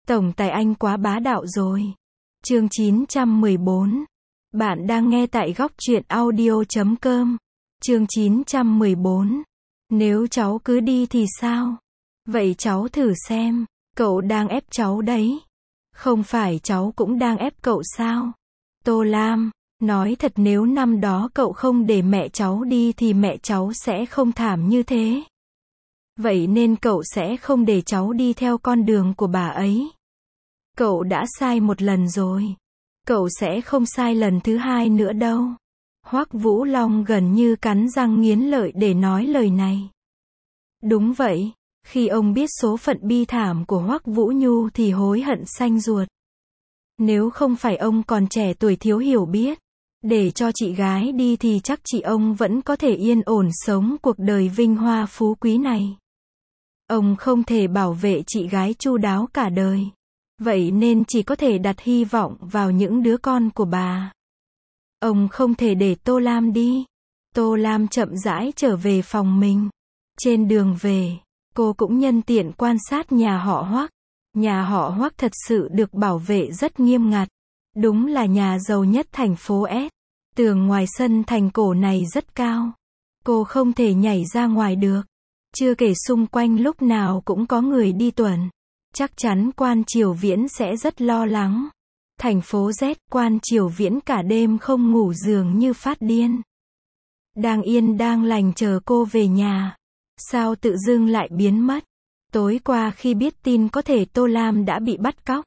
Tổng tài anh quá bá đạo rồi. Chương 914. Bạn đang nghe tại góc truyện audio.com. Chương 914. Nếu cháu cứ đi thì sao? Vậy cháu thử xem, cậu đang ép cháu đấy. Không phải cháu cũng đang ép cậu sao? Tô Lam, nói thật nếu năm đó cậu không để mẹ cháu đi thì mẹ cháu sẽ không thảm như thế. Vậy nên cậu sẽ không để cháu đi theo con đường của bà ấy. Cậu đã sai một lần rồi. Cậu sẽ không sai lần thứ hai nữa đâu. Hoắc Vũ Long gần như cắn răng nghiến lợi để nói lời này. Đúng vậy, khi ông biết số phận bi thảm của Hoắc Vũ Nhu thì hối hận xanh ruột. Nếu không phải ông còn trẻ tuổi thiếu hiểu biết, để cho chị gái đi thì chắc chị ông vẫn có thể yên ổn sống cuộc đời vinh hoa phú quý này. Ông không thể bảo vệ chị gái chu đáo cả đời. Vậy nên chỉ có thể đặt hy vọng vào những đứa con của bà. Ông không thể để Tô Lam đi. Tô Lam chậm rãi trở về phòng mình. Trên đường về, cô cũng nhân tiện quan sát nhà họ Hoắc. Nhà họ Hoắc thật sự được bảo vệ rất nghiêm ngặt. Đúng là nhà giàu nhất thành phố S. Tường ngoài sân thành cổ này rất cao. Cô không thể nhảy ra ngoài được. Chưa kể xung quanh lúc nào cũng có người đi tuần. Chắc chắn Quan Triều Viễn sẽ rất lo lắng. Thành phố Z, Quan Triều Viễn cả đêm không ngủ dường như phát điên. Đang yên đang lành chờ cô về nhà. Sao tự dưng lại biến mất? Tối qua khi biết tin có thể Tô Lam đã bị bắt cóc,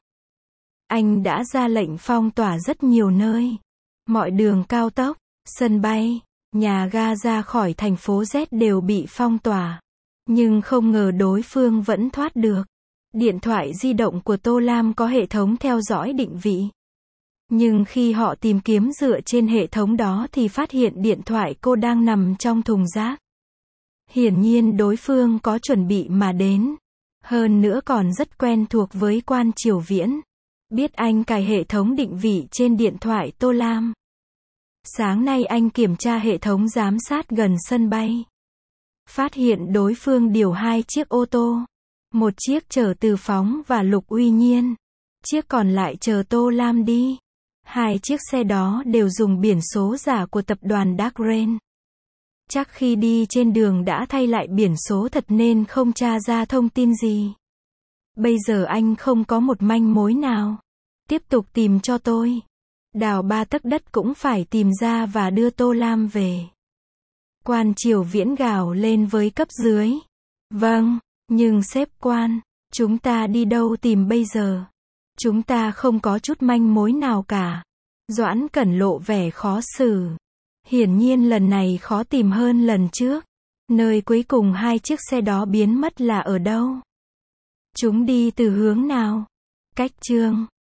anh đã ra lệnh phong tỏa rất nhiều nơi. Mọi đường cao tốc, sân bay, nhà ga ra khỏi thành phố Z đều bị phong tỏa. Nhưng không ngờ đối phương vẫn thoát được. Điện thoại di động của Tô Lam có hệ thống theo dõi định vị. Nhưng khi họ tìm kiếm dựa trên hệ thống đó thì phát hiện điện thoại cô đang nằm trong thùng rác. Hiển nhiên đối phương có chuẩn bị mà đến. Hơn nữa còn rất quen thuộc với Quan Triều Viễn. Biết anh cài hệ thống định vị trên điện thoại Tô Lam. Sáng nay anh kiểm tra hệ thống giám sát gần sân bay. Phát hiện đối phương điều 2 chiếc ô tô. Một chiếc chở Từ Phóng và Lục Uy Nhiên. Chiếc còn lại chờ Tô Lam đi. 2 chiếc xe đó đều dùng biển số giả của tập đoàn Dark Rain. Chắc khi đi trên đường đã thay lại biển số thật nên không tra ra thông tin gì. Bây giờ anh không có một manh mối nào. Tiếp tục tìm cho tôi. Đào 3 tấc đất cũng phải tìm ra và đưa Tô Lam về. Quan Triều Viễn gào lên với cấp dưới. Vâng, nhưng sếp Quan, chúng ta đi đâu tìm bây giờ? Chúng ta không có chút manh mối nào cả. Doãn Cẩn lộ vẻ khó xử. Hiển nhiên lần này khó tìm hơn lần trước. Nơi cuối cùng 2 chiếc xe đó biến mất là ở đâu? Chúng đi từ hướng nào? Cách Chương